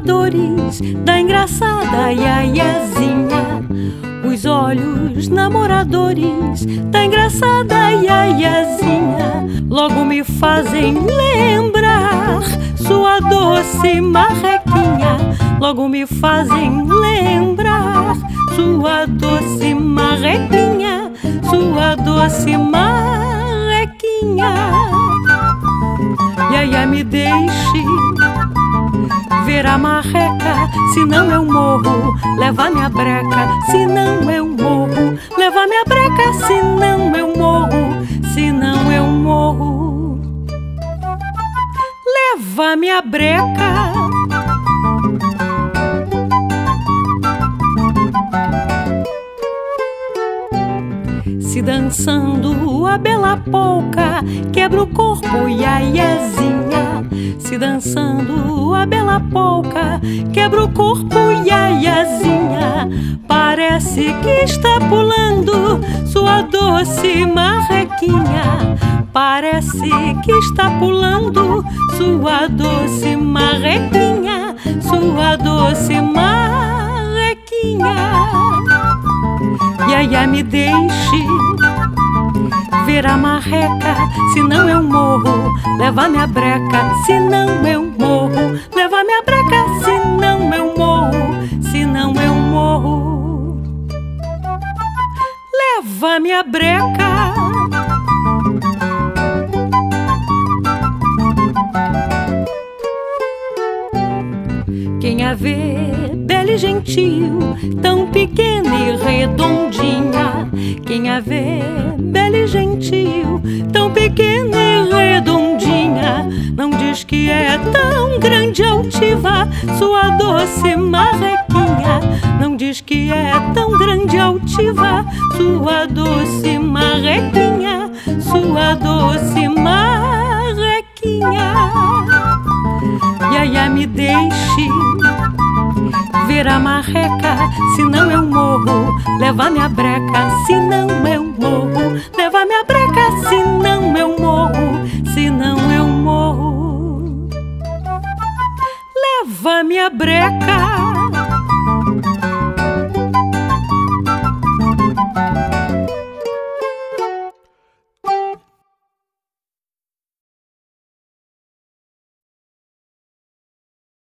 namoradores da engraçada Iaiazinha. Os olhos namoradores da engraçada Iaiazinha logo me fazem lembrar sua doce marrequinha. Logo me fazem lembrar sua doce marrequinha, sua doce marrequinha. Iaia, me deixe ver a marreca, senão eu morro. Leva minha breca, senão eu morro. Leva minha breca, senão eu morro. Senão eu morro. Leva minha breca. Se dançando a bela polca quebra o corpo, Iaiazinha. Se dançando a bela polca quebra o corpo, Iaiazinha. Parece que está pulando sua doce marrequinha. Parece que está pulando sua doce marrequinha, sua doce marrequinha. Iaia, me deixe ver a marreca, senão eu morro. Leva minha breca, senão eu morro. Leva minha breca, senão eu morro. Senão eu morro. Leva minha breca. Quem a vê bela e gentil, tão pequena e redondinha. Quem a vê bela e gentil, tão pequena e redondinha, não diz que é tão grande e altiva sua doce marrequinha. Não diz que é tão grande e altiva sua doce marrequinha, sua doce marrequinha. Iaia, me deixe ver a marreca, senão eu morro. Leva minha breca, senão eu morro. Leva minha breca, senão eu morro. Senão eu morro. Leva minha breca.